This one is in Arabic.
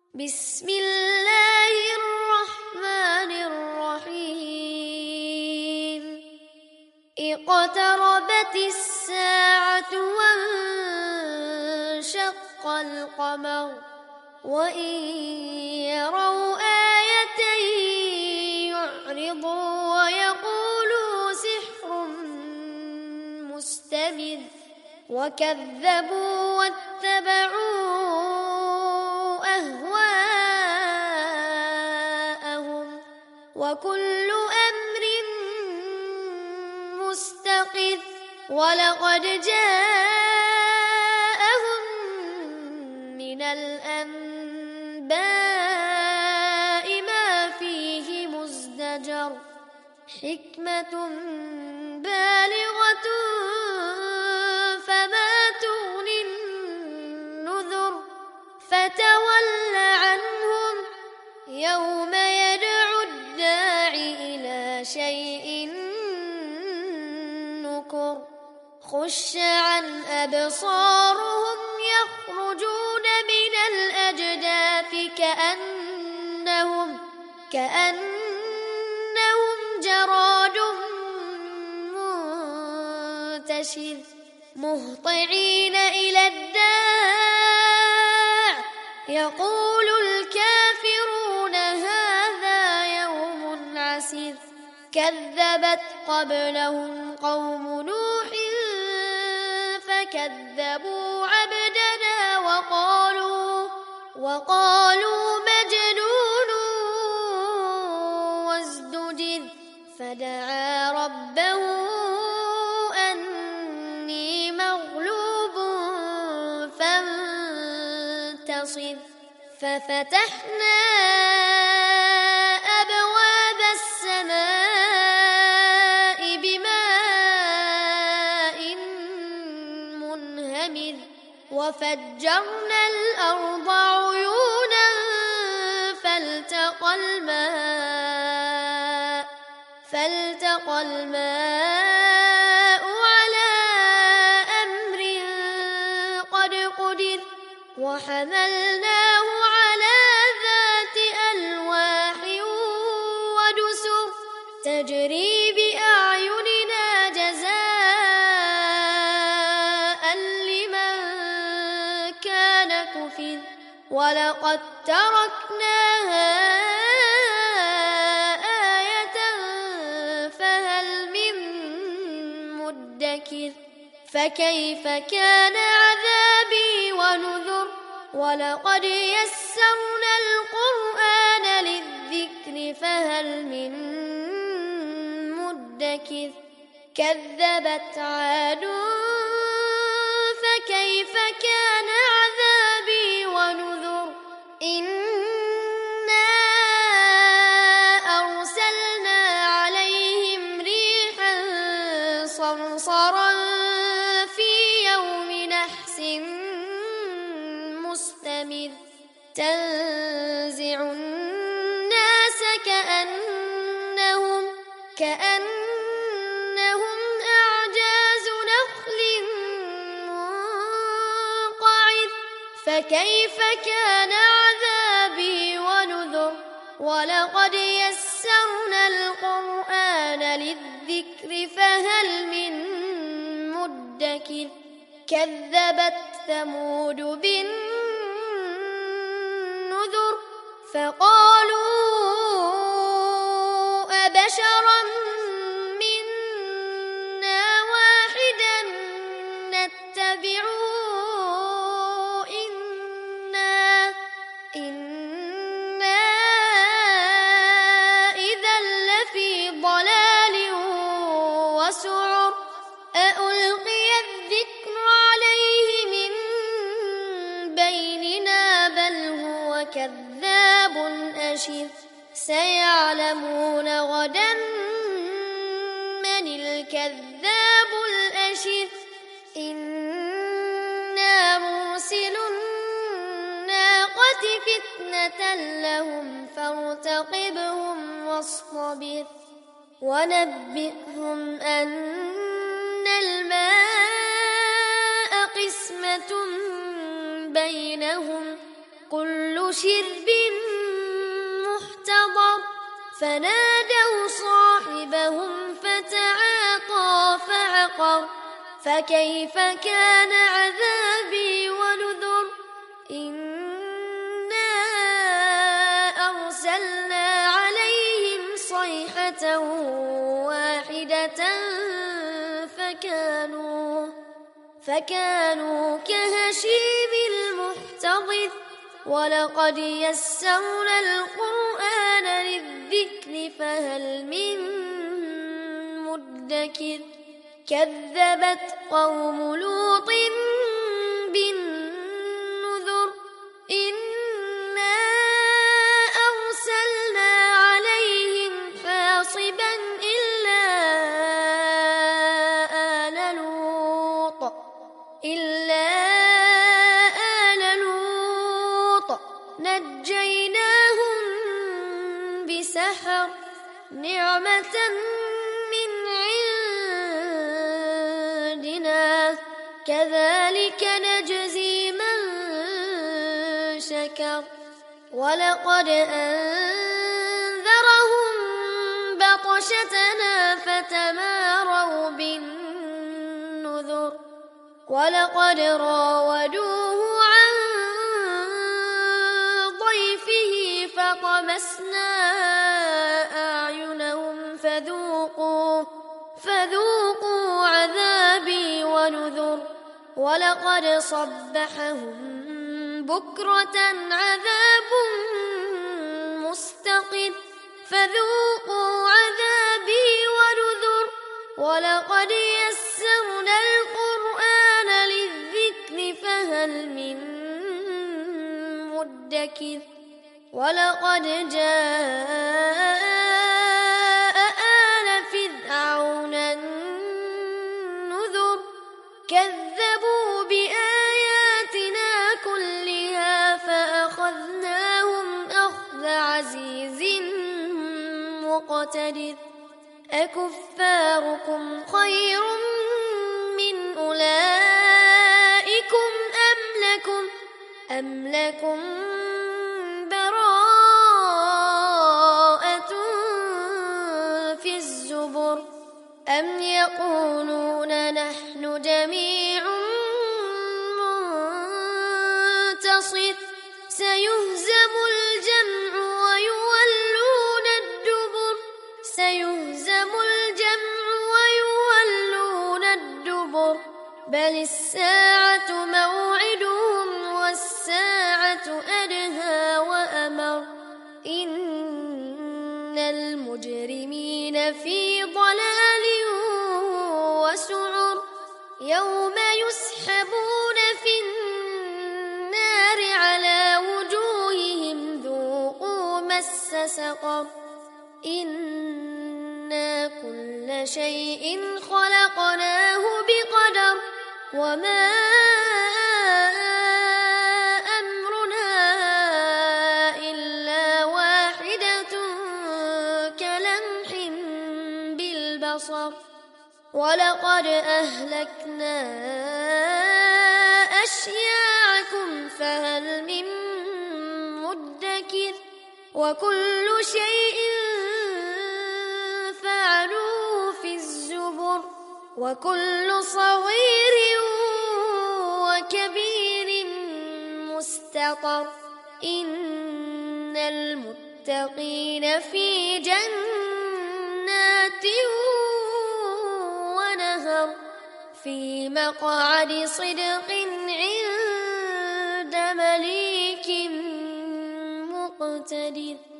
بسم الله الرحمن الرحيم اقتربت الساعة وانشق القمر وإن يروا آية يعرضوا ويقولوا سحر مستمر وكذبوا واتبعوا أهواءهم وكل أمر مستقر ولقد جاءهم من الأنباء ما فيه مزدجر حكمة بالغة فما تغني النذر فتول عنهم يوم يدعو الداعي إلى شيء نكر خش عن أبصارهم يخرجون من الأجداث كأنهم جراد منتشر مهطعين إلى الداع يقول الكافرون هذا يوم عسير كذبت قبلهم قوم نوح فكذبوا عبدنا وقالوا مجنون وازدجر فدعا ربه أني مغلوب فانتصر ففتحنا أبواب السماء بماء منهمر وفجرنا الأرض عيونا فالتقى الماء على أمر قد قدر وحملناه على ذات ألواح ودسر تجري بأعيننا جزاء لمن كان كفر ولقد تركناها آية فهل من مدكر فكيف كان عذابي ونذر ولقد يسرنا القرآن للذكر فهل من مدكر كذبت عاد فكيف كان عذابي ونذر إنا أرسلنا عليهم ريحا صرصرا في يوم نحس مستمر تنزع الناس كأنهم أعجاز نخل منقعر فكيف كان عذابي ونذر ولقد يسرنا القرآن للذكر فهل من مدكر كذبت ثمود بالنذر فقالوا أبشرا منا واحدا نتبعه إنا إذا لفي ضلال وسعر أألقي الذكر عليه من بيننا بل هو كذاب أشر سيعلمون غدا من الكذاب الأشر إنا مرسل الناقة فتنة لهم فارتقبهم واصطبر ونبئهم أن الماء قسمة بينهم كل شرب محتضر فنادوا صاحبهم فتعاطى فعقر فكيف كان عذابي ونذر إنا أرسلنا عليهم صيحة واحدة فكانوا كهشيم المحتضر ولقد يسرنا القرآن للذكر فهل من مدكر كذبت قوم لوط بالنذر إنا أرسلنا عليهم حاصبا إلا آل لوط نجيناهم بسحر نعمة من عندنا كذلك نجزي من شكر ولقد أنذرهم بطشتنا فتماروا بالنذر ولقد راودوه عن ضيفه فطمسنا أعينهم فذوقوا عذابي ونذر ولقد صبحهم بكرة عذاب مستقر فذوقوا عذابي ونذر ولقد يسرنا القرآن للذكر فهل من مدكر ولقد جاء آل فرعون النذر كذبوا بآياتنا كلها فأخذناهم أخذ عزيز مقتدر أكفاركم خير من أولئكم أم لكم براءة في الزبر أم يقولون نحن جميع منتصر سيهزم الجمع ويولون الدبر بل الساعة موعدهم والساعة أدهى وأمر إن المجرمين في ضلال وسعر يوم يسحبون في النار على وجوههم ذوقوا مس سقر إنا كل شيء خلقناه بقدر وما أمرنا إلا واحدة كلمح بالبصر ولقد أهلكنا أشياعكم فهل من مدكر وكل شيء فعلوه في الزبر وكل صغير وكبير مستطر إن المتقين في جنات ونهر في مقعد صدق عند مليك مقتدر.